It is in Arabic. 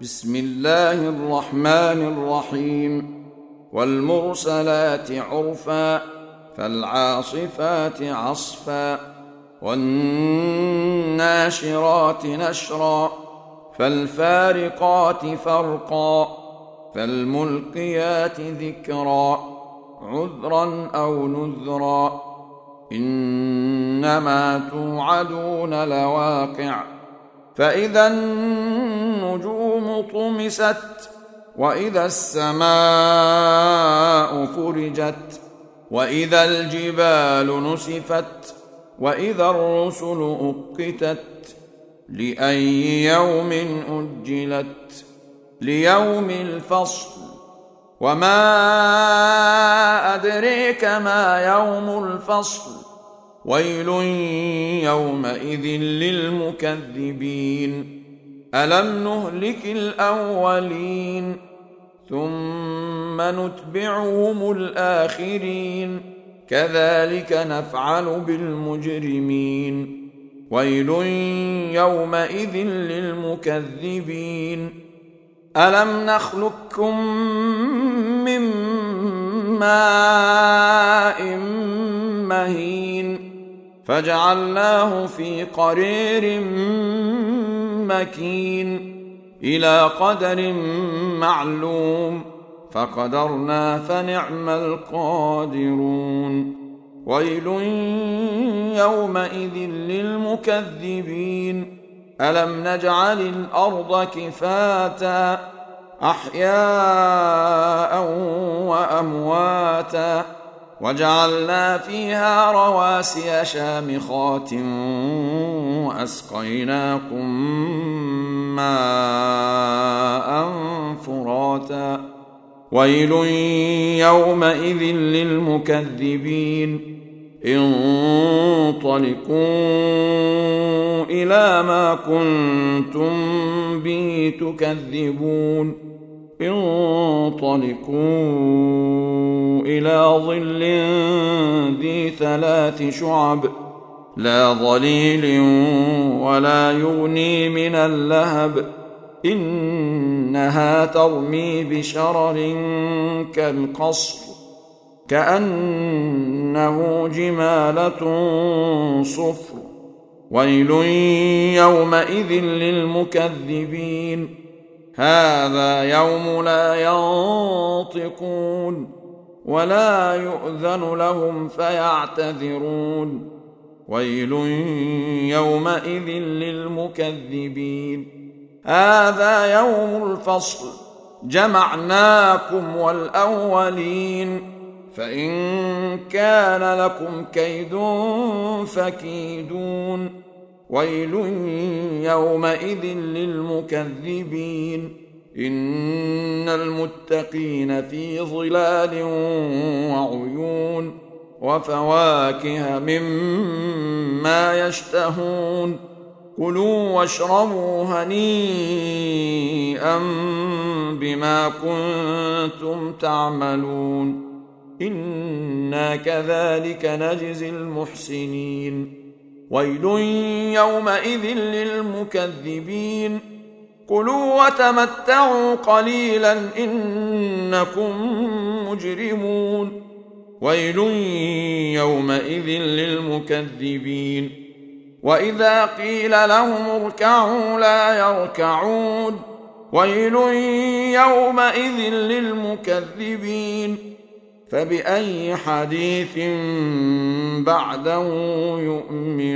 بسم الله الرحمن الرحيم والمرسلات عرفا فالعاصفات عصفا والناشرات نشرا فالفارقات فرقا فالملقيات ذكرا عذرا أو نذرا إنما توعدون لواقع فإذا النجوم طمست وإذا السماء فرجت وإذا الجبال نسفت وإذا الرسل أقتت لأي يوم أجلت ليوم الفصل وما أدريك ما يوم الفصل ويل يومئذ للمكذبين ألم نهلك الأولين ثم نتبعهم الآخرين كذلك نفعل بالمجرمين ويل يومئذ للمكذبين ألم نخلقكم من ماء مهين فجعلناه في قرير مكين إلى قدر معلوم فقدرنا فنعم القادرون ويل يومئذ للمكذبين ألم نجعل الأرض كفاتا أحياء وأمواتا وجعلنا فيها رواسي شامخات وأسقيناكم ماء فراتا ويل يومئذ للمكذبين انطلقوا إلى ما كنتم به تكذبون انطلقوا إلى ظل ذي 3 شعب لا ظليل ولا يغني من اللهب إنها ترمي بشرر كالقصر كأنه جمالة صفر ويل يومئذ للمكذبين هذا يوم لا ينطقون ولا يؤذن لهم فيعتذرون ويل يومئذ للمكذبين هذا يوم الفصل جمعناكم والأولين فإن كان لكم كيد فكيدون ويل يومئذ للمكذبين إن المتقين في ظلال وعيون وفواكه مما يشتهون كلوا واشربوا هنيئا بما كنتم تعملون إنا كذلك نجزي المحسنين ويل يومئذ للمكذبين كلوا وتمتعوا قليلا إنكم مجرمون ويل يومئذ للمكذبين وإذا قيل لهم اركعوا لا يركعون ويل يومئذ للمكذبين فبأي حديث بعده يؤمنون